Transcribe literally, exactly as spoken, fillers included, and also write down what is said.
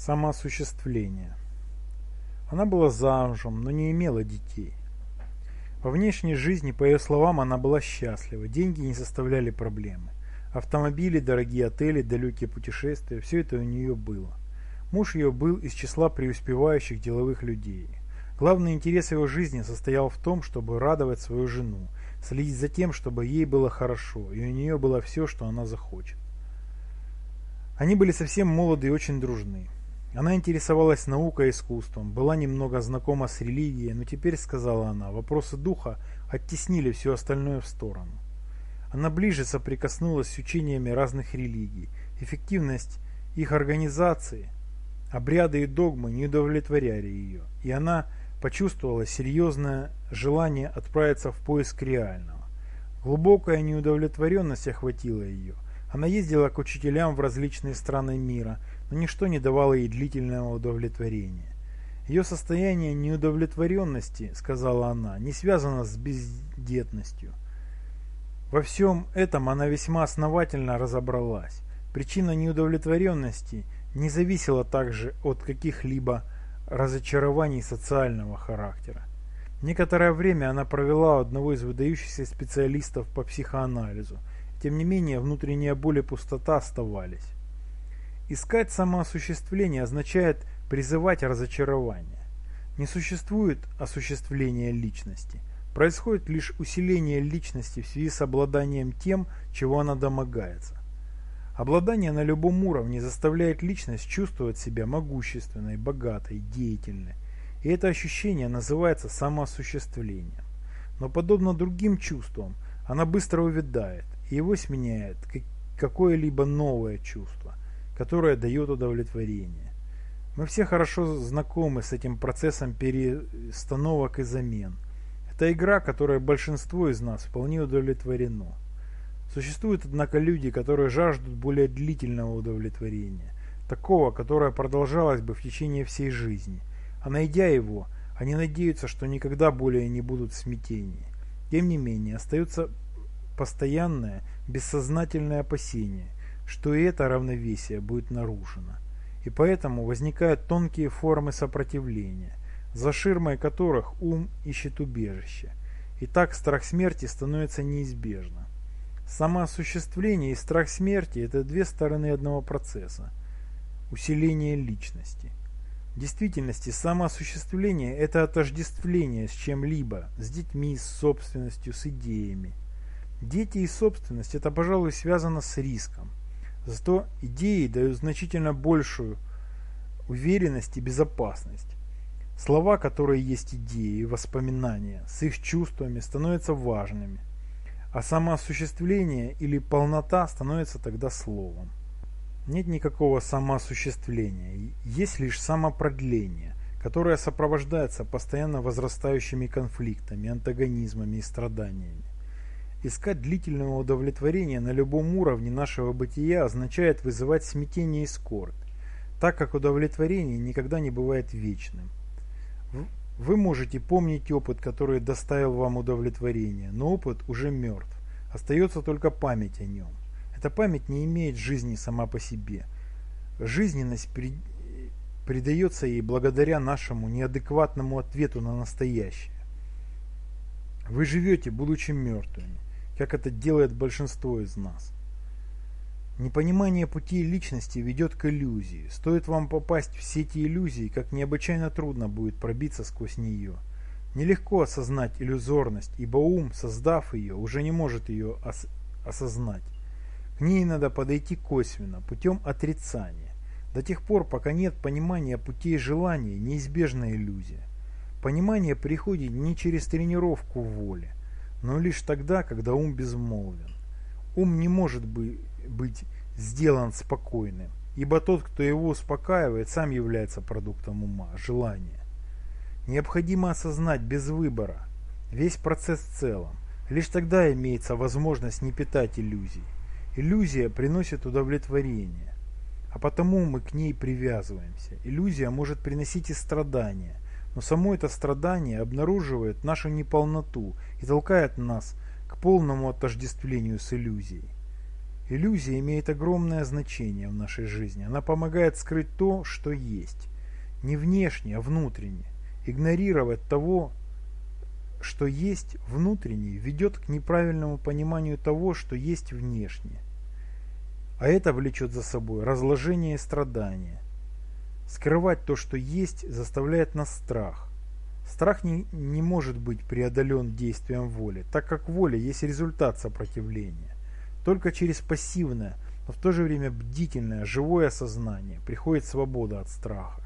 Самоосуществление. Она была замужем, но не имела детей. Во внешней жизни, по ее словам, она была счастлива, деньги не составляли проблемы. Автомобили, дорогие отели, далекие путешествия – все это у нее было. Муж ее был из числа преуспевающих деловых людей. Главный интерес его жизни состоял в том, чтобы радовать свою жену, следить за тем, чтобы ей было хорошо, и у нее было все, что она захочет. Они были совсем молоды и очень дружны. Она интересовалась наукой и искусством, была немного знакома с религией, но теперь, сказала она, вопросы духа оттеснили все остальное в сторону. Она ближе соприкоснулась с учениями разных религий. Эффективность их организации, обряды и догмы не удовлетворяли ее, и она почувствовала серьезное желание отправиться в поиск реального. Глубокая неудовлетворенность охватила ее. Она ездила к учителям в различные страны мира, но ничто не давало ей длительного удовлетворения. Ее состояние неудовлетворенности, сказала она, не связано с бездетностью. Во всем этом она весьма основательно разобралась. Причина неудовлетворенности не зависела также от каких-либо разочарований социального характера. Некоторое время она провела у одного из выдающихся специалистов по психоанализу. Тем не менее, внутренняя боль и пустота оставались. Искать самоосуществление означает призывать разочарование. Не существует осуществления личности. Происходит лишь усиление личности в связи с обладанием тем, чего она домогается. Обладание на любом уровне заставляет личность чувствовать себя могущественной, богатой, деятельной. И это ощущение называется самоосуществлением. Но подобно другим чувствам, она быстро увядает, и его сменяет какое-либо новое чувство, которое дает удовлетворение. Мы все хорошо знакомы с этим процессом перестановок и замен. Это игра, которой большинство из нас вполне удовлетворено. Существуют, однако, люди, которые жаждут более длительного удовлетворения, такого, которое продолжалось бы в течение всей жизни. А найдя его, они надеются, что никогда более не будут в смятении. Тем не менее, остается постоянное, бессознательное опасение, что и это равновесие будет нарушено. И поэтому возникают тонкие формы сопротивления, за ширмой которых ум ищет убежище. И так страх смерти становится неизбежным. Самоосуществление и страх смерти – это две стороны одного процесса – усиление личности. В действительности самоосуществление – это отождествление с чем-либо, с детьми, с собственностью, с идеями. Дети и собственность – это, пожалуй, связано с риском. Зато идеи дают значительно большую уверенность и безопасность. Слова, которые есть идеи и воспоминания, с их чувствами становятся важными. А самоосуществление или полнота становится тогда словом. Нет никакого самоосуществления, есть лишь самопродление, которое сопровождается постоянно возрастающими конфликтами, антагонизмами и страданиями. Искать длительного удовлетворения на любом уровне нашего бытия означает вызывать смятение и скорбь, так как удовлетворение никогда не бывает вечным. Вы можете помнить опыт, который доставил вам удовлетворение, но опыт уже мертв. Остается только память о нем. Эта память не имеет жизни сама по себе. Жизненность при... придается ей благодаря нашему неадекватному ответу на настоящее. Вы живете, будучи мертвыми, как это делает большинство из нас. Непонимание пути личности ведет к иллюзии. Стоит вам попасть в сети иллюзий, как необычайно трудно будет пробиться сквозь нее. Нелегко осознать иллюзорность, ибо ум, создав ее, уже не может ее ос осознать. К ней надо подойти косвенно, путем отрицания. До тех пор, пока нет понимания путей желания, неизбежна иллюзия. Понимание приходит не через тренировку воли, но лишь тогда, когда ум безмолвен. Ум не может быть быть сделан спокойным, ибо тот, кто его успокаивает, сам является продуктом ума, желания. Необходимо осознать без выбора весь процесс в целом. Лишь тогда имеется возможность не питать иллюзий. Иллюзия приносит удовлетворение, а потому мы к ней привязываемся. Иллюзия может приносить и страдания, но само это страдание обнаруживает нашу неполноту и толкает нас к полному отождествлению с иллюзией. Иллюзия имеет огромное значение в нашей жизни. Она помогает скрыть то, что есть. Не внешне, а внутренне. Игнорировать того, что есть внутренне, ведет к неправильному пониманию того, что есть внешне. А это влечет за собой разложение и страдания. Скрывать то, что есть, заставляет нас страх. Страх не, не может быть преодолен действием воли, так как воля есть результат сопротивления. Только через пассивное, но в то же время бдительное, живое сознание приходит свобода от страха.